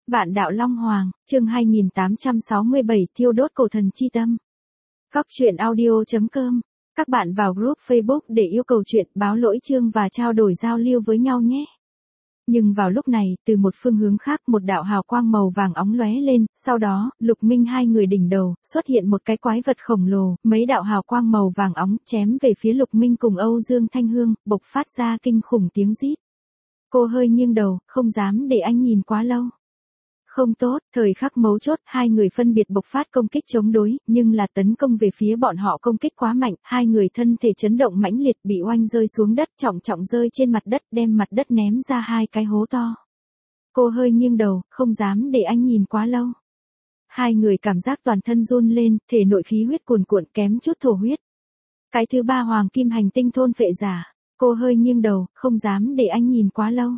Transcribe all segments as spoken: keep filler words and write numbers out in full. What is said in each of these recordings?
Vạn đạo Long Hoàng, chương hai nghìn tám trăm sáu mươi bảy thiêu đốt cổ thần chi tâm. Góc truyện audio.com. Các bạn vào group Facebook để yêu cầu chuyện, báo lỗi chương và trao đổi giao lưu với nhau nhé. Nhưng vào lúc này, từ một phương hướng khác một đạo hào quang màu vàng óng lóe lên, sau đó, Lục Minh hai người đỉnh đầu, xuất hiện một cái quái vật khổng lồ, mấy đạo hào quang màu vàng óng chém về phía Lục Minh cùng Âu Dương Thanh Hương, bộc phát ra kinh khủng tiếng rít. Cô hơi nghiêng đầu, không dám để anh nhìn quá lâu. Không tốt, thời khắc mấu chốt, hai người phân biệt bộc phát công kích chống đối, nhưng là tấn công về phía bọn họ công kích quá mạnh, hai người thân thể chấn động mãnh liệt bị oanh rơi xuống đất, trọng trọng rơi trên mặt đất, đem mặt đất ném ra hai cái hố to. Cô hơi nghiêng đầu, không dám để anh nhìn quá lâu. Hai người cảm giác toàn thân run lên, thể nội khí huyết cuồn cuộn kém chút thổ huyết. Cái thứ ba hoàng kim hành tinh thôn phệ giả, cô hơi nghiêng đầu, không dám để anh nhìn quá lâu.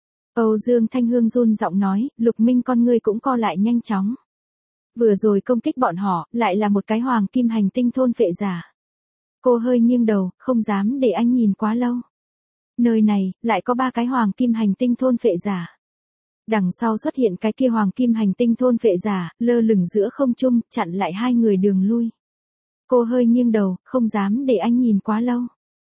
Âu Dương Thanh Hương run giọng nói, Lục Minh con ngươi cũng co lại nhanh chóng. Vừa rồi công kích bọn họ, lại là một cái hoàng kim hành tinh thôn phệ giả. Cô hơi nghiêng đầu, không dám để anh nhìn quá lâu. Nơi này, lại có ba cái hoàng kim hành tinh thôn phệ giả. Đằng sau xuất hiện cái kia hoàng kim hành tinh thôn phệ giả, lơ lửng giữa không trung, chặn lại hai người đường lui. Cô hơi nghiêng đầu, không dám để anh nhìn quá lâu.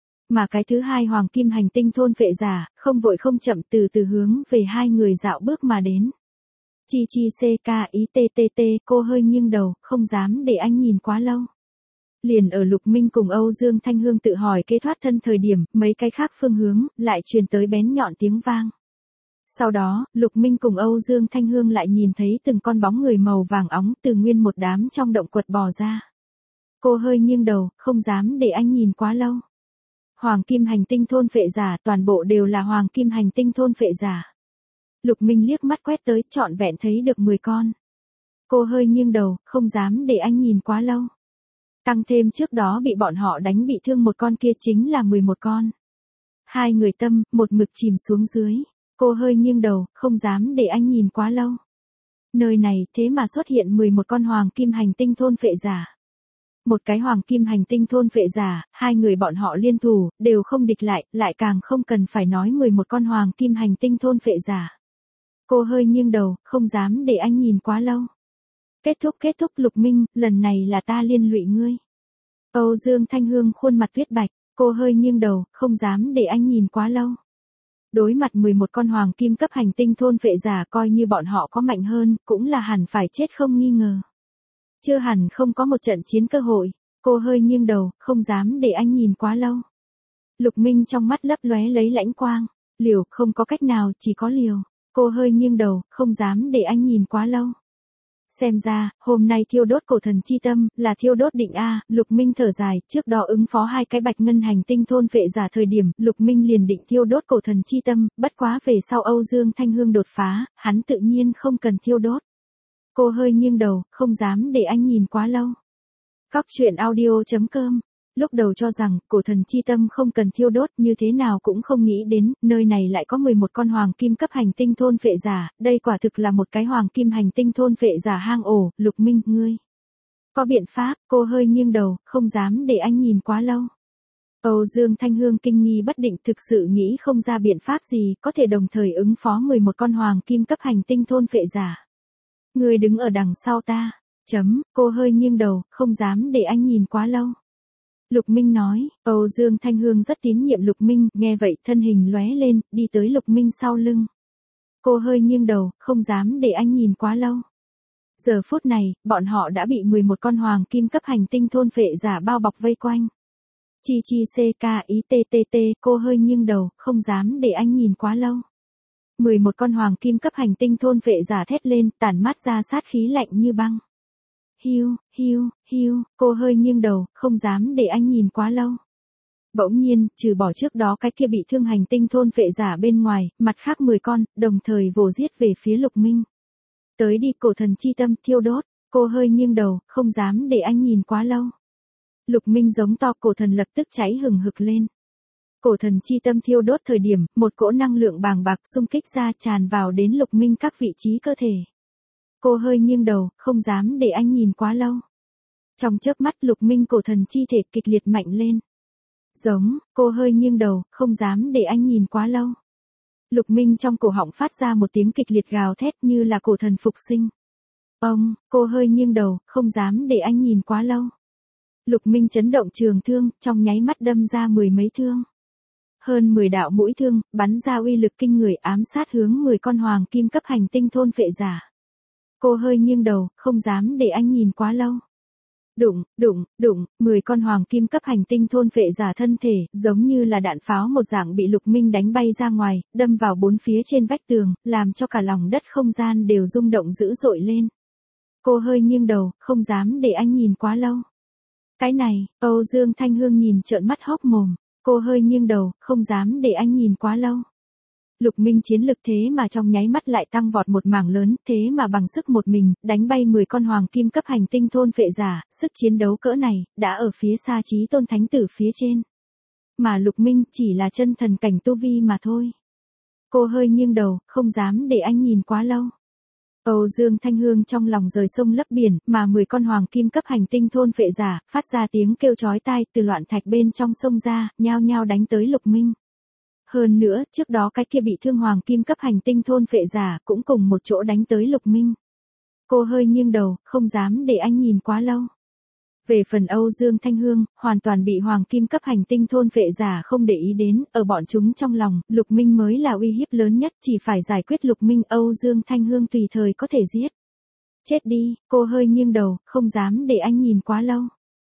Mà cái thứ hai hoàng kim hành tinh thôn phệ giả, không vội không chậm từ từ hướng về hai người dạo bước mà đến. Chi chi ck ý ttt, cô hơi nghiêng đầu, không dám để anh nhìn quá lâu. Liền ở Lục Minh cùng Âu Dương Thanh Hương tự hỏi kế thoát thân thời điểm, mấy cái khác phương hướng, lại truyền tới bén nhọn tiếng vang. Sau đó, Lục Minh cùng Âu Dương Thanh Hương lại nhìn thấy từng con bóng người màu vàng óng từ nguyên một đám trong động quật bò ra. Cô hơi nghiêng đầu, không dám để anh nhìn quá lâu. Hoàng kim hành tinh thôn phệ giả, toàn bộ đều là hoàng kim hành tinh thôn phệ giả. Lục Minh liếc mắt quét tới, trọn vẹn thấy được mười con. Cô hơi nghiêng đầu, không dám để anh nhìn quá lâu. Tăng thêm trước đó bị bọn họ đánh bị thương một con kia chính là mười một con. Hai người tâm, một mực chìm xuống dưới. Cô hơi nghiêng đầu, không dám để anh nhìn quá lâu. Nơi này thế mà xuất hiện mười một con hoàng kim hành tinh thôn phệ giả. Một cái hoàng kim hành tinh thôn phệ giả, hai người bọn họ liên thủ, đều không địch lại, lại càng không cần phải nói mười một con hoàng kim hành tinh thôn phệ giả. Cô hơi nghiêng đầu, không dám để anh nhìn quá lâu. Kết thúc kết thúc Lục Minh, lần này là ta liên lụy ngươi. Âu Dương Thanh Hương khuôn mặt tuyết bạch, cô hơi nghiêng đầu, không dám để anh nhìn quá lâu. Đối mặt mười một con hoàng kim cấp hành tinh thôn phệ giả, coi như bọn họ có mạnh hơn, cũng là hẳn phải chết không nghi ngờ. Chưa hẳn không có một trận chiến cơ hội, cô hơi nghiêng đầu, không dám để anh nhìn quá lâu. Lục Minh trong mắt lấp lóe lấy lãnh quang, liều, không có cách nào, chỉ có liều. Cô hơi nghiêng đầu, không dám để anh nhìn quá lâu. Xem ra, hôm nay thiêu đốt cổ thần chi tâm, là thiêu đốt định A, Lục Minh thở dài, trước đó ứng phó hai cái bạch ngân hành tinh thôn phệ giả thời điểm, Lục Minh liền định thiêu đốt cổ thần chi tâm, bất quá về sau Âu Dương Thanh Hương đột phá, hắn tự nhiên không cần thiêu đốt. Cô hơi nghiêng đầu, không dám để anh nhìn quá lâu. Góc truyện audio.com. Lúc đầu cho rằng, cổ thần chi tâm không cần thiêu đốt, như thế nào cũng không nghĩ đến, nơi này lại có mười một con hoàng kim cấp hành tinh thôn phệ giả, đây quả thực là một cái hoàng kim hành tinh thôn phệ giả hang ổ. Lục Minh, ngươi có biện pháp? Cô hơi nghiêng đầu, không dám để anh nhìn quá lâu. Âu Dương Thanh Hương kinh nghi bất định, thực sự nghĩ không ra biện pháp gì, có thể đồng thời ứng phó mười một con hoàng kim cấp hành tinh thôn phệ giả. Ngươi đứng ở đằng sau ta. Chấm, cô hơi nghiêng đầu, không dám để anh nhìn quá lâu. Lục Minh nói, Âu Dương Thanh Hương rất tín nhiệm Lục Minh, nghe vậy thân hình lóe lên, đi tới Lục Minh sau lưng. Cô hơi nghiêng đầu, không dám để anh nhìn quá lâu. Giờ phút này, bọn họ đã bị mười một con hoàng kim cấp hành tinh thôn phệ giả bao bọc vây quanh. Chi chi ck ý ttt, cô hơi nghiêng đầu, không dám để anh nhìn quá lâu. mười một con hoàng kim cấp hành tinh thôn phệ giả thét lên, tản mát ra sát khí lạnh như băng. Hiu, hiu, hiu, cô hơi nghiêng đầu, không dám để anh nhìn quá lâu. Bỗng nhiên, trừ bỏ trước đó cái kia bị thương hành tinh thôn phệ giả bên ngoài, mặt khác mười con, đồng thời vồ giết về phía Lục Minh. Tới đi, cổ thần chi tâm thiêu đốt, cô hơi nghiêng đầu, không dám để anh nhìn quá lâu. Lục Minh giống to, cổ thần lập tức cháy hừng hực lên. Cổ thần chi tâm thiêu đốt thời điểm, một cỗ năng lượng bàng bạc xung kích ra tràn vào đến Lục Minh các vị trí cơ thể. Cô hơi nghiêng đầu, không dám để anh nhìn quá lâu. Trong chớp mắt Lục Minh cổ thần chi thể kịch liệt mạnh lên. Giống, cô hơi nghiêng đầu, không dám để anh nhìn quá lâu. Lục Minh trong cổ họng phát ra một tiếng kịch liệt gào thét như là cổ thần phục sinh. Ông, cô hơi nghiêng đầu, không dám để anh nhìn quá lâu. Lục Minh chấn động trường thương, trong nháy mắt đâm ra mười mấy thương. Hơn mười đạo mũi thương, bắn ra uy lực kinh người ám sát hướng mười con hoàng kim cấp hành tinh thôn phệ giả. Cô hơi nghiêng đầu, không dám để anh nhìn quá lâu. Đụng, đụng, đụng, mười con hoàng kim cấp hành tinh thôn phệ giả thân thể, giống như là đạn pháo một dạng bị Lục Minh đánh bay ra ngoài, đâm vào bốn phía trên vách tường, làm cho cả lòng đất không gian đều rung động dữ dội lên. Cô hơi nghiêng đầu, không dám để anh nhìn quá lâu. Cái này, Âu Dương Thanh Hương nhìn trợn mắt hốc mồm, cô hơi nghiêng đầu, không dám để anh nhìn quá lâu. Lục Minh chiến lực thế mà trong nháy mắt lại tăng vọt một mảng lớn, thế mà bằng sức một mình, đánh bay mười con hoàng kim cấp hành tinh thôn phệ giả, sức chiến đấu cỡ này, đã ở phía xa Chí Tôn Thánh Tử phía trên. Mà Lục Minh chỉ là chân thần cảnh tu vi mà thôi. Cô hơi nghiêng đầu, không dám để anh nhìn quá lâu. Âu Dương Thanh Hương trong lòng rời sông lấp biển, mà mười con hoàng kim cấp hành tinh thôn phệ giả, phát ra tiếng kêu chói tai từ loạn thạch bên trong sông ra, nhao nhao đánh tới Lục Minh. Hơn nữa, trước đó cái kia bị thương hoàng kim cấp hành tinh thôn phệ giả, cũng cùng một chỗ đánh tới Lục Minh. Cô hơi nghiêng đầu, không dám để anh nhìn quá lâu. Về phần Âu Dương Thanh Hương, hoàn toàn bị hoàng kim cấp hành tinh thôn phệ giả không để ý đến, ở bọn chúng trong lòng, Lục Minh mới là uy hiếp lớn nhất, chỉ phải giải quyết Lục Minh, Âu Dương Thanh Hương tùy thời có thể giết. Chết đi, cô hơi nghiêng đầu, không dám để anh nhìn quá lâu.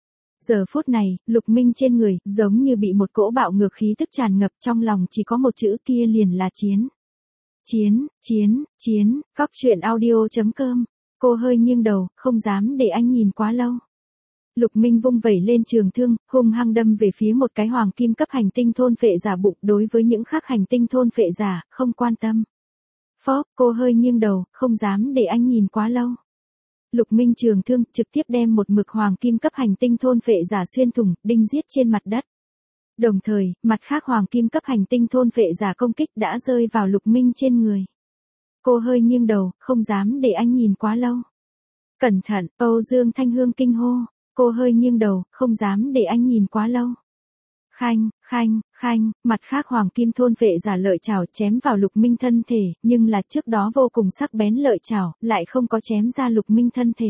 Giờ phút này, Lục Minh trên người, giống như bị một cỗ bạo ngược khí tức tràn ngập, trong lòng chỉ có một chữ kia liền là chiến. Chiến, chiến, chiến, góc truyện audio chấm com. Cô hơi nghiêng đầu, không dám để anh nhìn quá lâu. Lục Minh vung vẩy lên trường thương, hung hăng đâm về phía một cái hoàng kim cấp hành tinh thôn phệ giả bụng, đối với những khác hành tinh thôn phệ giả, không quan tâm. Phó, cô hơi nghiêng đầu, không dám để anh nhìn quá lâu. Lục Minh trường thương trực tiếp đem một mực hoàng kim cấp hành tinh thôn phệ giả xuyên thủng, đinh giết trên mặt đất. Đồng thời, mặt khác hoàng kim cấp hành tinh thôn phệ giả công kích đã rơi vào Lục Minh trên người. Cô hơi nghiêng đầu, không dám để anh nhìn quá lâu. Cẩn thận, Âu Dương Thanh Hương kinh hô. Cô hơi nghiêng đầu, không dám để anh nhìn quá lâu. Khanh, khanh, khanh, mặt khác hoàng kim thôn phệ giả lợi chảo chém vào Lục Minh thân thể, nhưng là trước đó vô cùng sắc bén lợi chảo, lại không có chém ra Lục Minh thân thể.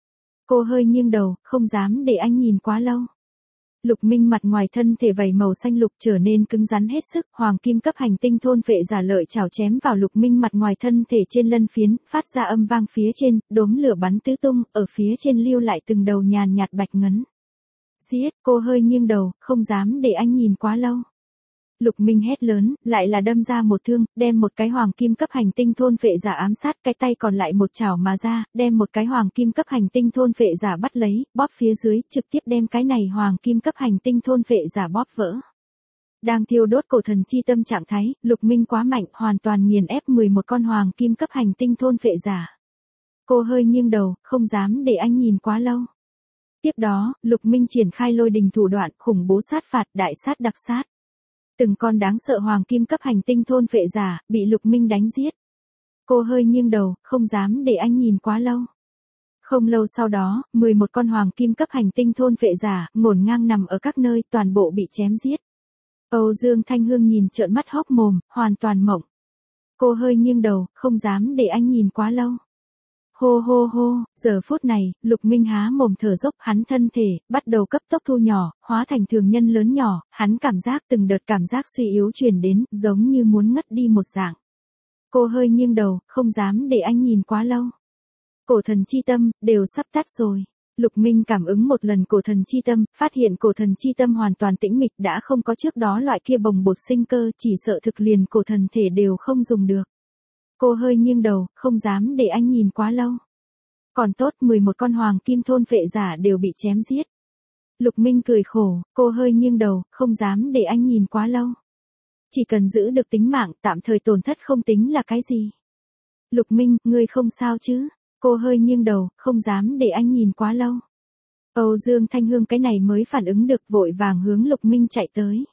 Cô hơi nghiêng đầu, không dám để anh nhìn quá lâu. Lục Minh mặt ngoài thân thể vảy màu xanh lục trở nên cứng rắn hết sức, hoàng kim cấp hành tinh thôn phệ giả lợi chảo chém vào Lục Minh mặt ngoài thân thể trên lân phiến, phát ra âm vang phía trên, đốm lửa bắn tứ tung, ở phía trên lưu lại từng đầu nhàn nhạt bạch ngấn. Giết, cô hơi nghiêng đầu, không dám để anh nhìn quá lâu. Lục Minh hét lớn, lại là đâm ra một thương, đem một cái hoàng kim cấp hành tinh thôn phệ giả ám sát, cái tay còn lại một chảo mà ra, đem một cái hoàng kim cấp hành tinh thôn phệ giả bắt lấy, bóp phía dưới, trực tiếp đem cái này hoàng kim cấp hành tinh thôn phệ giả bóp vỡ. Đang thiêu đốt cổ thần chi tâm trạng thái, Lục Minh quá mạnh, hoàn toàn nghiền ép mười một con hoàng kim cấp hành tinh thôn phệ giả. Cô hơi nghiêng đầu, không dám để anh nhìn quá lâu. Tiếp đó, Lục Minh triển khai lôi đình thủ đoạn, khủng bố sát phạt, đại sát đặc sát. Từng con đáng sợ hoàng kim cấp hành tinh thôn phệ giả, bị Lục Minh đánh giết. Cô hơi nghiêng đầu, không dám để anh nhìn quá lâu. Không lâu sau đó, mười một con hoàng kim cấp hành tinh thôn phệ giả, ngổn ngang nằm ở các nơi, toàn bộ bị chém giết. Âu Dương Thanh Hương nhìn trợn mắt hốc mồm, hoàn toàn mộng. Cô hơi nghiêng đầu, không dám để anh nhìn quá lâu. Hô hô hô, giờ phút này, Lục Minh há mồm thở dốc, hắn thân thể, bắt đầu cấp tốc thu nhỏ, hóa thành thường nhân lớn nhỏ, hắn cảm giác từng đợt cảm giác suy yếu truyền đến, giống như muốn ngất đi một dạng. Cô hơi nghiêng đầu, không dám để anh nhìn quá lâu. Cổ thần chi tâm, đều sắp tắt rồi. Lục Minh cảm ứng một lần cổ thần chi tâm, phát hiện cổ thần chi tâm hoàn toàn tĩnh mịch, đã không có trước đó loại kia bồng bột sinh cơ, chỉ sợ thực liền cổ thần thể đều không dùng được. Cô hơi nghiêng đầu, không dám để anh nhìn quá lâu. Còn tốt, mười một con hoàng kim thôn phệ giả đều bị chém giết. Lục Minh cười khổ, cô hơi nghiêng đầu, không dám để anh nhìn quá lâu. Chỉ cần giữ được tính mạng, tạm thời tổn thất không tính là cái gì. Lục Minh, ngươi không sao chứ? Cô hơi nghiêng đầu, không dám để anh nhìn quá lâu. Âu Dương Thanh Hương cái này mới phản ứng được, vội vàng hướng Lục Minh chạy tới.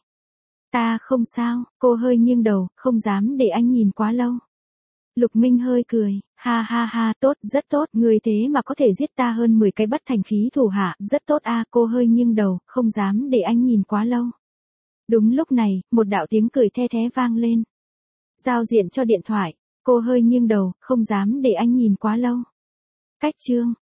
Ta không sao, cô hơi nghiêng đầu, không dám để anh nhìn quá lâu. Lục Minh hơi cười, ha ha ha, tốt, rất tốt, người thế mà có thể giết ta hơn mười cái bất thành khí thủ hạ, rất tốt a. Cô hơi nghiêng đầu, không dám để anh nhìn quá lâu. Đúng lúc này, một đạo tiếng cười the thé vang lên. Giao diện cho điện thoại. Cô hơi nghiêng đầu, không dám để anh nhìn quá lâu. Cách chương.